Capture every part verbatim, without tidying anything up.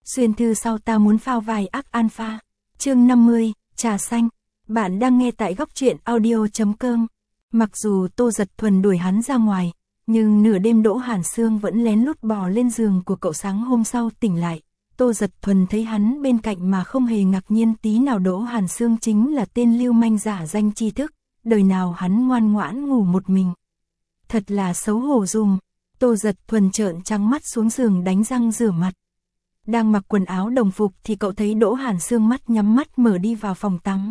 Xuyên thư sau ta muốn phao vài ác alpha. Chương năm mươi, trà xanh. Bạn đang nghe tại góc truyện audio.com. Mặc dù Tô Dật Thuần đuổi hắn ra ngoài, nhưng nửa đêm Đỗ Hàn Sương vẫn lén lút bò lên giường của cậu. Sáng hôm sau tỉnh lại, Tô Dật Thuần thấy hắn bên cạnh mà không hề ngạc nhiên tí nào. Đỗ Hàn Sương chính là tên lưu manh giả danh tri thức, đời nào hắn ngoan ngoãn ngủ một mình. Thật là xấu hổ dùm. Tô Dật Thuần trợn trắng mắt xuống giường đánh răng rửa mặt. Đang mặc quần áo đồng phục thì cậu thấy Đỗ Hàn Sương mắt nhắm mắt mở đi vào phòng tắm.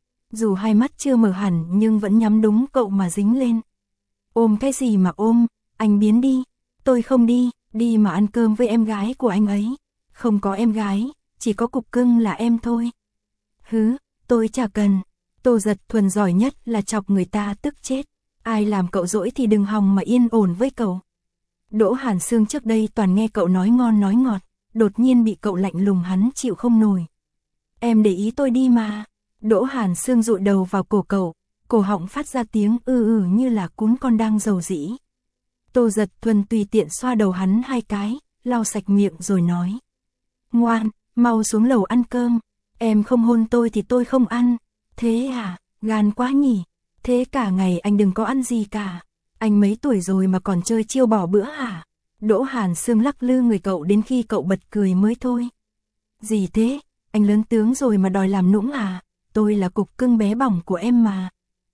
Dù hai mắt chưa mở hẳn nhưng vẫn nhắm đúng cậu mà dính lên. Ôm cái gì mà ôm, anh biến đi. Tôi không đi, đi mà ăn cơm với em gái của anh ấy. Không có em gái, chỉ có cục cưng là em thôi. Hứ, tôi chả cần. Tô Dật Thuần giỏi nhất là chọc người ta tức chết. Ai làm cậu dỗi thì đừng hòng mà yên ổn với cậu. Đỗ Hàn Sương trước đây toàn nghe cậu nói ngon nói ngọt, đột nhiên bị cậu lạnh lùng hắn chịu không nổi. Em để ý tôi đi mà. Đỗ Hàn Sương dụi đầu vào cổ cậu, cổ họng phát ra tiếng ư ư như là cún con đang dầu dĩ. Tô Dật Thuần tùy tiện xoa đầu hắn hai cái, lau sạch miệng rồi nói. Ngoan, mau xuống lầu ăn cơm. Em không hôn tôi thì tôi không ăn. Thế à, gan quá nhỉ. Thế cả ngày anh đừng có ăn gì cả. Anh mấy tuổi rồi mà còn chơi chiêu bỏ bữa hả? Đỗ Hàn Sương lắc lư người cậu đến khi cậu bật cười mới thôi. Gì thế? Anh lớn tướng rồi mà đòi làm nũng à? Tôi là cục cưng bé bỏng của em mà.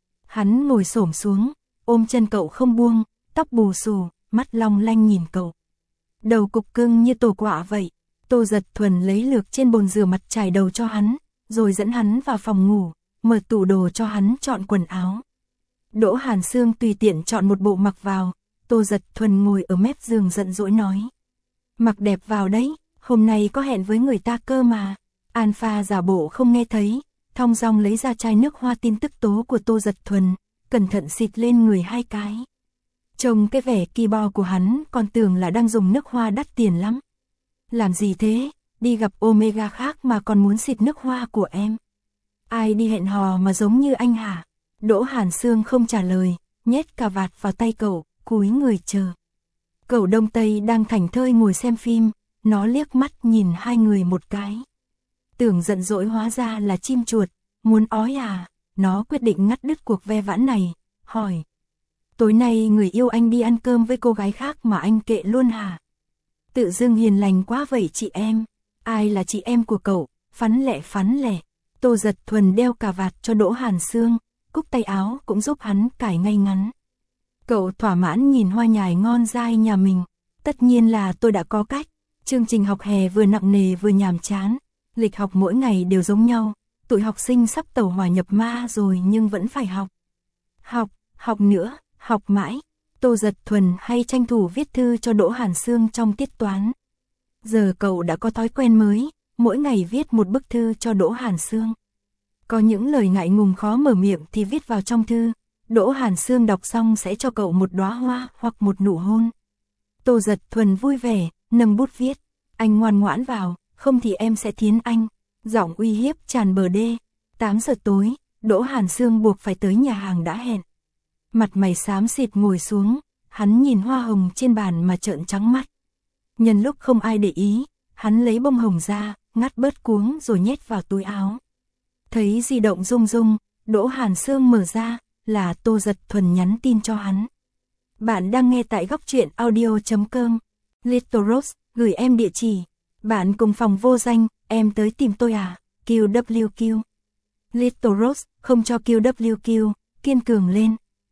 Hắn ngồi xổm xuống, ôm chân cậu không buông, tóc bù xù, mắt long lanh nhìn cậu. Đầu cục cưng như tổ quạ vậy. Tô Dật Thuần lấy lược trên bồn rửa mặt chải đầu cho hắn, rồi dẫn hắn vào phòng ngủ, mở tủ đồ cho hắn chọn quần áo. Đỗ Hàn Sương tùy tiện chọn một bộ mặc vào. Tô Dật Thuần ngồi ở mép giường giận dỗi nói. Mặc đẹp vào đấy, hôm nay có hẹn với người ta cơ mà. Alpha giả bộ không nghe thấy, thong dong lấy ra chai nước hoa tin tức tố của Tô Dật Thuần, cẩn thận xịt lên người hai cái. Trông cái vẻ kỳ bo của hắn còn tưởng là đang dùng nước hoa đắt tiền lắm. Làm gì thế, đi gặp Omega khác mà còn muốn xịt nước hoa của em. Ai đi hẹn hò mà giống như anh hả? Đỗ Hàn Sương không trả lời, nhét cà vạt vào tay cậu, cúi người chờ. Cậu Đông Tây đang thảnh thơi ngồi xem phim, nó liếc mắt nhìn hai người một cái. Tưởng giận dỗi hóa ra là chim chuột, muốn ói à? Nó quyết định ngắt đứt cuộc ve vãn này, hỏi. Tối nay người yêu anh đi ăn cơm với cô gái khác mà anh kệ luôn hả? Tự dưng hiền lành quá vậy chị em. Ai là chị em của cậu? Phắn lẹ phắn lẹ. Tô Dật Thuần đeo cà vạt cho Đỗ Hàn Sương, cúc tay áo cũng giúp hắn cài ngay ngắn. Cậu thỏa mãn nhìn hoa nhài ngon dai nhà mình. Tất nhiên là tôi đã có cách. Chương trình học hè vừa nặng nề vừa nhàm chán. Lịch học mỗi ngày đều giống nhau. Tụi học sinh sắp tẩu hỏa nhập ma rồi nhưng vẫn phải học. Học, học nữa, học mãi. Tô Dật Thuần hay tranh thủ viết thư cho Đỗ Hàn Sương trong tiết toán. Giờ cậu đã có thói quen mới, mỗi ngày viết một bức thư cho Đỗ Hàn Sương. Có những lời ngại ngùng khó mở miệng thì viết vào trong thư. Đỗ Hàn Sương đọc xong sẽ cho cậu một đóa hoa hoặc một nụ hôn. Tô Dật Thuần vui vẻ, nâng bút viết. Anh ngoan ngoãn vào, không thì em sẽ thiến anh. Giọng uy hiếp tràn bờ đê. tám giờ tối, Đỗ Hàn Sương buộc phải tới nhà hàng đã hẹn. Mặt mày xám xịt ngồi xuống, hắn nhìn hoa hồng trên bàn mà trợn trắng mắt. Nhân lúc không ai để ý, hắn lấy bông hồng ra, ngắt bớt cuống rồi nhét vào túi áo. Thấy di động rung rung, Đỗ Hàn Sương mở ra, là Tô Dật Thuần nhắn tin cho hắn. Bạn đang nghe tại góc truyện audio.com. Little Rose, gửi em địa chỉ. Bạn cùng phòng vô danh, em tới tìm tôi à? quy vê kép. Little Rose, không cho quy vê kép, kiên cường lên.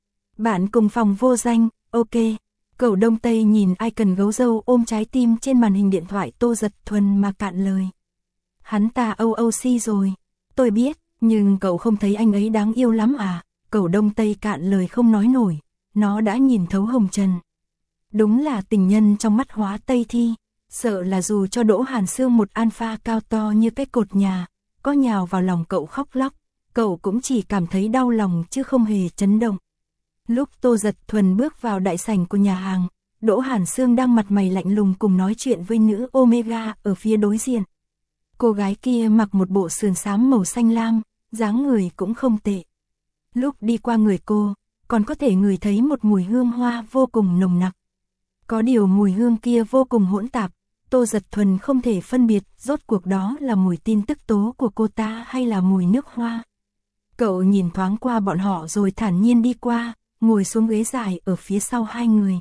Bạn cùng phòng vô danh, ok. Cậu Đông Tây nhìn icon gấu dâu ôm trái tim trên màn hình điện thoại Tô Dật Thuần mà cạn lời. Hắn ta ô ô xê rồi. Tôi biết, nhưng cậu không thấy anh ấy đáng yêu lắm à? Cậu Đông Tây cạn lời không nói nổi. Nó đã nhìn thấu hồng trần. Đúng là tình nhân trong mắt hóa Tây Thi. Sợ là dù cho Đỗ Hàn Sương một alpha cao to như cái cột nhà, có nhào vào lòng cậu khóc lóc, cậu cũng chỉ cảm thấy đau lòng chứ không hề chấn động. Lúc Tô Dật Thuần bước vào đại sảnh của nhà hàng, Đỗ Hàn Sương đang mặt mày lạnh lùng cùng nói chuyện với nữ Omega ở phía đối diện. Cô gái kia mặc một bộ sườn xám màu xanh lam, dáng người cũng không tệ. Lúc đi qua người cô, còn có thể ngửi thấy một mùi hương hoa vô cùng nồng nặc. Có điều mùi hương kia vô cùng hỗn tạp, Tô Dật Thuần không thể phân biệt rốt cuộc đó là mùi tin tức tố của cô ta hay là mùi nước hoa. Cậu nhìn thoáng qua bọn họ rồi thản nhiên đi qua, ngồi xuống ghế dài ở phía sau hai người.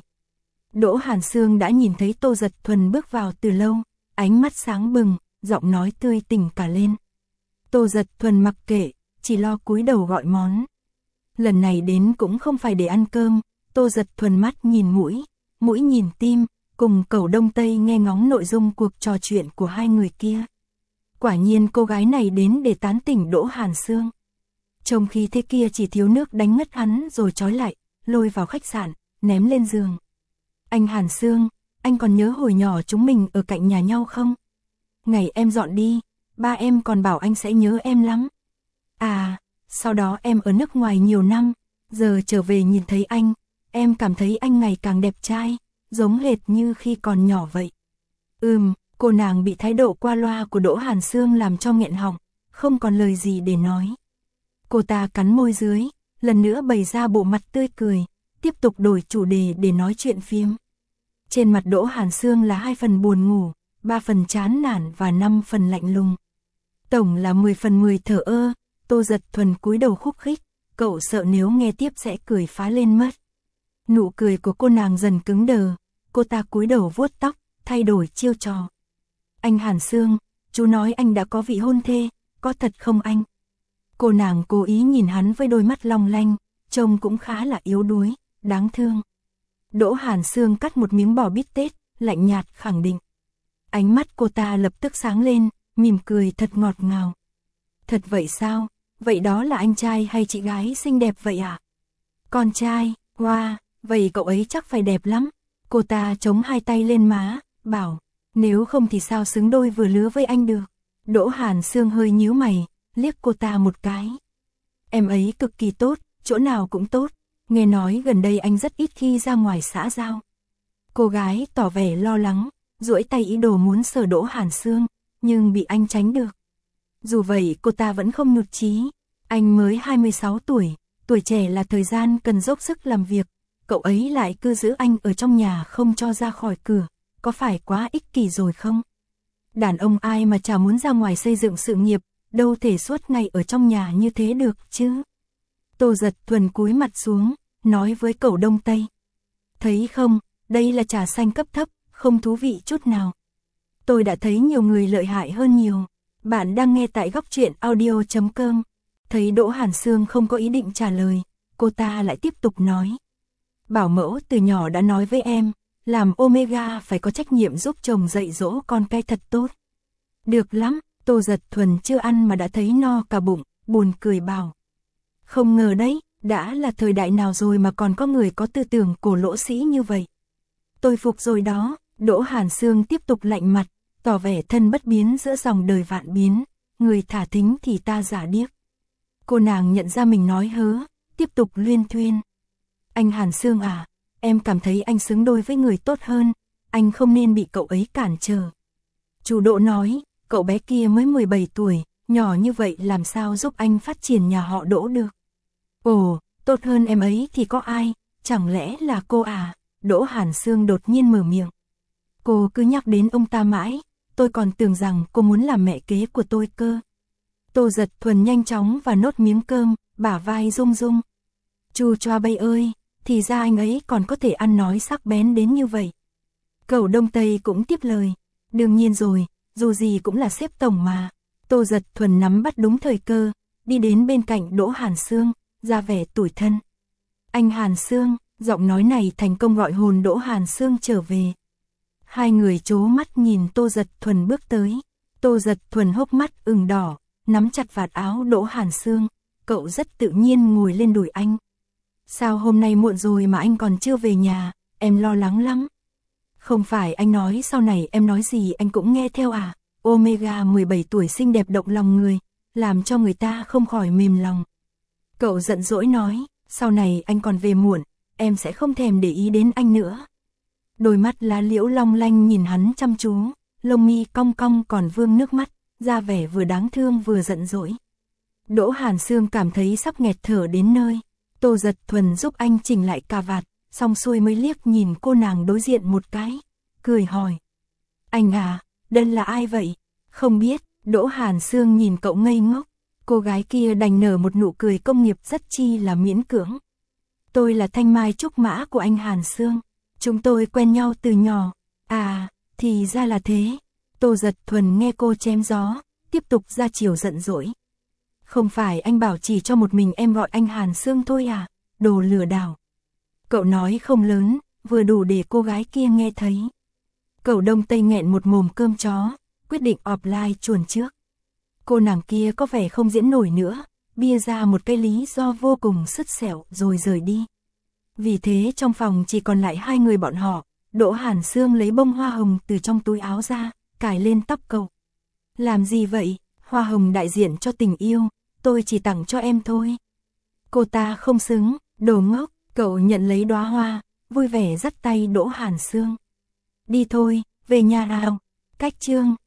Đỗ Hàn Sương đã nhìn thấy Tô Dật Thuần bước vào từ lâu, ánh mắt sáng bừng, giọng nói tươi tỉnh cả lên. Tô Dật Thuần mặc kệ, chỉ lo cúi đầu gọi món. Lần này đến cũng không phải để ăn cơm, Tô Dật Thuần mắt nhìn mũi, mũi nhìn tim, cùng Cẩu Đông Tây nghe ngóng nội dung cuộc trò chuyện của hai người kia. Quả nhiên cô gái này đến để tán tỉnh Đỗ Hàn Sương. Trông khi thế kia chỉ thiếu nước đánh ngất hắn rồi trói lại, lôi vào khách sạn, ném lên giường. Anh Hàn Sương, anh còn nhớ hồi nhỏ chúng mình ở cạnh nhà nhau không? Ngày em dọn đi, ba em còn bảo anh sẽ nhớ em lắm. À, sau đó em ở nước ngoài nhiều năm, giờ trở về nhìn thấy anh, em cảm thấy anh ngày càng đẹp trai, giống hệt như khi còn nhỏ vậy. Ừm, cô nàng bị thái độ qua loa của Đỗ Hàn Sương làm cho nghẹn họng, không còn lời gì để nói. Cô ta cắn môi dưới, lần nữa bày ra bộ mặt tươi cười, tiếp tục đổi chủ đề để nói chuyện phiếm. Trên mặt Đỗ Hàn Sương là hai phần buồn ngủ, ba phần chán nản và năm phần lạnh lùng. Tổng là mười phần mười thờ ơ. Tô Dật Thuần cúi đầu khúc khích, cậu sợ nếu nghe tiếp sẽ cười phá lên mất. Nụ cười của cô nàng dần cứng đờ, cô ta cúi đầu vuốt tóc, thay đổi chiêu trò. Anh Hàn Sương, chú nói anh đã có vị hôn thê, có thật không anh? Cô nàng cố ý nhìn hắn với đôi mắt long lanh, trông cũng khá là yếu đuối, đáng thương. Đỗ Hàn Sương cắt một miếng bò bít tết, lạnh nhạt khẳng định. Ánh mắt cô ta lập tức sáng lên, mỉm cười thật ngọt ngào. Thật vậy sao? Vậy đó là anh trai hay chị gái xinh đẹp vậy ạ? À? Con trai, wow, vậy cậu ấy chắc phải đẹp lắm. Cô ta chống hai tay lên má, bảo, nếu không thì sao xứng đôi vừa lứa với anh được. Đỗ Hàn Sương hơi nhíu mày, liếc cô ta một cái. Em ấy cực kỳ tốt, chỗ nào cũng tốt. Nghe nói gần đây anh rất ít khi ra ngoài xã giao. Cô gái tỏ vẻ lo lắng, duỗi tay ý đồ muốn sờ Đỗ Hàn Sương, nhưng bị anh tránh được. Dù vậy cô ta vẫn không nhụt chí. Anh mới hai mươi sáu tuổi, tuổi trẻ là thời gian cần dốc sức làm việc. Cậu ấy lại cứ giữ anh ở trong nhà không cho ra khỏi cửa. Có phải quá ích kỷ rồi không? Đàn ông ai mà chả muốn ra ngoài xây dựng sự nghiệp, đâu thể suốt ngày ở trong nhà như thế được chứ. Tô Dật Thuần cúi mặt xuống, nói với Cẩu Đông Tây. Thấy không, đây là trà xanh cấp thấp, không thú vị chút nào. Tôi đã thấy nhiều người lợi hại hơn nhiều. Bạn đang nghe tại góc truyện audio chấm com. Thấy Đỗ Hàn Sương không có ý định trả lời, cô ta lại tiếp tục nói. Bảo mẫu từ nhỏ đã nói với em, làm Omega phải có trách nhiệm giúp chồng dạy dỗ con cái thật tốt. Được lắm, Tô Dật Thuần chưa ăn mà đã thấy no cả bụng, buồn cười bảo. Không ngờ đấy, đã là thời đại nào rồi mà còn có người có tư tưởng cổ lỗ sĩ như vậy. Tôi phục rồi đó. Đỗ Hàn Sương tiếp tục lạnh mặt, tỏ vẻ thân bất biến giữa dòng đời vạn biến, người thả thính thì ta giả điếc. Cô nàng nhận ra mình nói hớ, tiếp tục luyên thuyên. Anh Hàn Sương à, em cảm thấy anh xứng đôi với người tốt hơn, anh không nên bị cậu ấy cản trở. Chú Đỗ nói, cậu bé kia mới mười bảy tuổi, nhỏ như vậy làm sao giúp anh phát triển nhà họ Đỗ được. Ồ, tốt hơn em ấy thì có ai, chẳng lẽ là cô à? Đỗ Hàn Sương đột nhiên mở miệng. Cô cứ nhắc đến ông ta mãi, tôi còn tưởng rằng cô muốn làm mẹ kế của tôi cơ. Tô Dật Thuần nhanh chóng và nốt miếng cơm, bả vai rung rung. Chu Choa Bay ơi, thì ra anh ấy còn có thể ăn nói sắc bén đến như vậy. Cẩu Đông Tây cũng tiếp lời. Đương nhiên rồi, dù gì cũng là sếp tổng mà. Tô Dật Thuần nắm bắt đúng thời cơ, đi đến bên cạnh Đỗ Hàn Sương, ra vẻ tủi thân. Anh Hàn Sương, giọng nói này thành công gọi hồn Đỗ Hàn Sương trở về. Hai người chố mắt nhìn Tô Dật Thuần bước tới. Tô Dật Thuần hốc mắt ửng đỏ, nắm chặt vạt áo Đỗ Hàn Sương. Cậu rất tự nhiên ngồi lên đùi anh. Sao hôm nay muộn rồi mà anh còn chưa về nhà, em lo lắng lắm. Không phải anh nói sau này em nói gì anh cũng nghe theo à? Omega mười bảy tuổi xinh đẹp động lòng người, làm cho người ta không khỏi mềm lòng. Cậu giận dỗi nói, sau này anh còn về muộn, em sẽ không thèm để ý đến anh nữa. Đôi mắt lá liễu long lanh nhìn hắn chăm chú, lông mi cong cong còn vương nước mắt, ra vẻ vừa đáng thương vừa giận dỗi. Đỗ Hàn Sương cảm thấy sắp nghẹt thở đến nơi. Tô Dật Thuần giúp anh chỉnh lại cà vạt, xong xuôi mới liếc nhìn cô nàng đối diện một cái, cười hỏi. Anh à, đây là ai vậy? Không biết, Đỗ Hàn Sương nhìn cậu ngây ngốc. Cô gái kia đành nở một nụ cười công nghiệp rất chi là miễn cưỡng. Tôi là thanh mai trúc mã của anh Hàn Sương. Chúng tôi quen nhau từ nhỏ. À, thì ra là thế. Tô Giật Thuần nghe cô chém gió, tiếp tục ra chiều giận dỗi. Không phải anh bảo chỉ cho một mình em gọi anh Hàn Sương thôi à? Đồ lừa đảo. Cậu nói không lớn, vừa đủ để cô gái kia nghe thấy. Cậu Đông Tây nghẹn một mồm cơm chó, quyết định offline chuồn trước. Cô nàng kia có vẻ không diễn nổi nữa, bia ra một cái lý do vô cùng sứt sẹo rồi rời đi. Vì thế trong phòng chỉ còn lại hai người bọn họ. Đỗ Hàn Sương lấy bông hoa hồng từ trong túi áo ra, cài lên tóc cậu. Làm gì vậy? Hoa hồng đại diện cho tình yêu, tôi chỉ tặng cho em thôi. Cô ta không xứng, đồ ngốc. Cậu nhận lấy đóa hoa, vui vẻ dắt tay Đỗ Hàn Sương. Đi thôi, về nhà nào. Cách chương